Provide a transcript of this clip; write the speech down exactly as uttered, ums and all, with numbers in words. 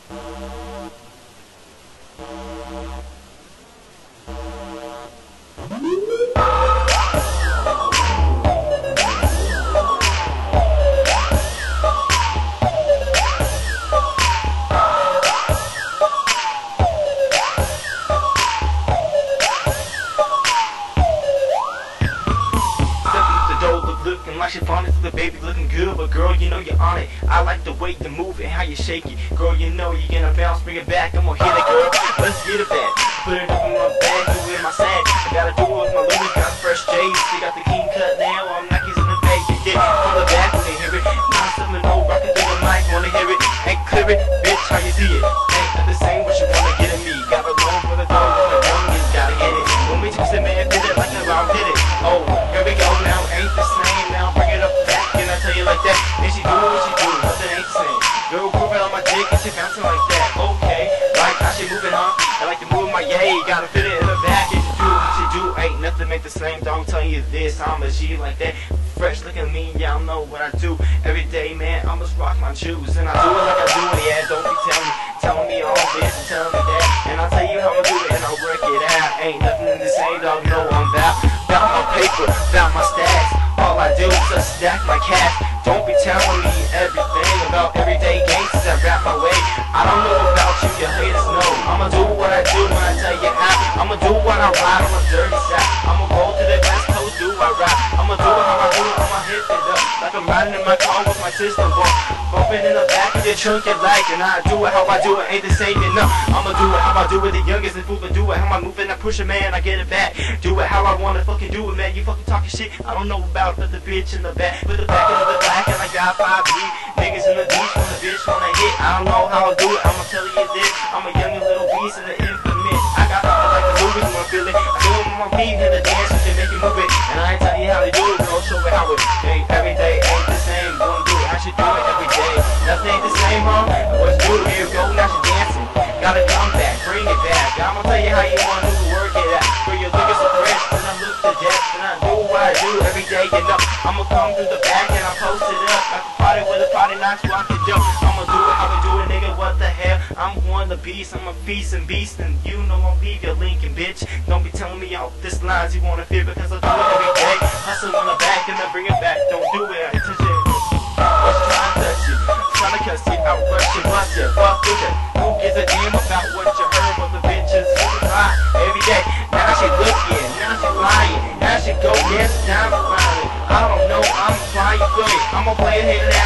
Like she falling to the baby looking good, but girl, you know you're on it. I like the way you move and how you shake it. Girl, you know you're gonna bounce, bring it back. I'm gonna hit it, girl. Let's get it back. Put it up in my bag, do it in my sack. I gotta do it with my Louis, got fresh J's. They got the king cut now. I'm Nikes in the bag. You get from the back when they hear it. nine seven oh, rockin' through the mic, wanna hear it. Ain't clear it, bitch, how you see it? Ain't not the same, but you wanna get at me. Got a loan for the dog, and the young is gotta hit it. When we twist it, man, did it like the round did it. Oh, here we go now, ain't the same now. Bring it up back, and I tell you like that. And she do what she do, nothing ain't the same. Girl, grooving on my dick, and she bouncing like that. Okay, like how she moving, huh? I like to move my yay, gotta fit it in the back. And she do what she do, ain't nothing make the same. Don't tell you this, I'm a G like that. Fresh, look at me, y'all know what I do every day, man. I must rock my shoes, and I do it like I do it. Yeah, don't be telling me, telling me all this and telling me that. And I'll tell you how I do it, and I'll work it out. Ain't nothing to say, dog. No, I'm bout, bout my paper, bout my stacks. All I do is just stack my cash. Don't be telling me everything about everyday gangsters that rap my way. I don't know about you, your haters know. I'ma do what I do when I tell you how. I'ma do what I ride on a dirty side. I'ma roll to the west coast, do I ride. I'ma do it how I do it, I'ma hit it up. Like I'm riding in my car with my sister, bump. Bumping in the back of your trunk, you like. And I do it how I do it, ain't the same enough. I'ma do it how I do it, the youngest and fool, but do it how I move and I push it, man, I get it back. Do it how I wanna fucking do it, man. You fucking talking shit, I don't know about it, but the bitch in the back. Put the back into the black, and I got five B. Niggas in the beach when the bitch wanna hit. I don't know how I do it, I'ma tell you this. I'm a young and little beast and an infamous. I got I like the movies when I feel it. I do it with my feet and the dance and make you move it. And I ain't tell you how to do it, girl, show it how it. Hey, every day ain't the same, gonna do it, I should do it every day. Nothing ain't the same, huh? What's new? Here we go, now she dancing. Gotta come back, bring it back. I'ma tell you how you want to work it out. Girl, you're looking so fresh, and I look to death, and I do what I do every day, you know. I'ma come through the back and I post it up. Like a party with a party knocks, rock it jump. I'ma do it how we do it, nigga, what the hell? I'm one the beast, I'm a feast and beast, and you know I'll leave your Lincoln, bitch. Don't be telling me all this lines you wanna fear, because I do it every day. Hustle on the back and I bring it back. Don't do it, I touch it. What's trying to touch you? Trying to cuss you, out rush you, bust you, fuck with it. Who gives a damn about what you heard? But the bitches lie every day. Now she looking, now she lying, now she go, yes, down the line. I don't know, I'm flying good. I'ma play a hit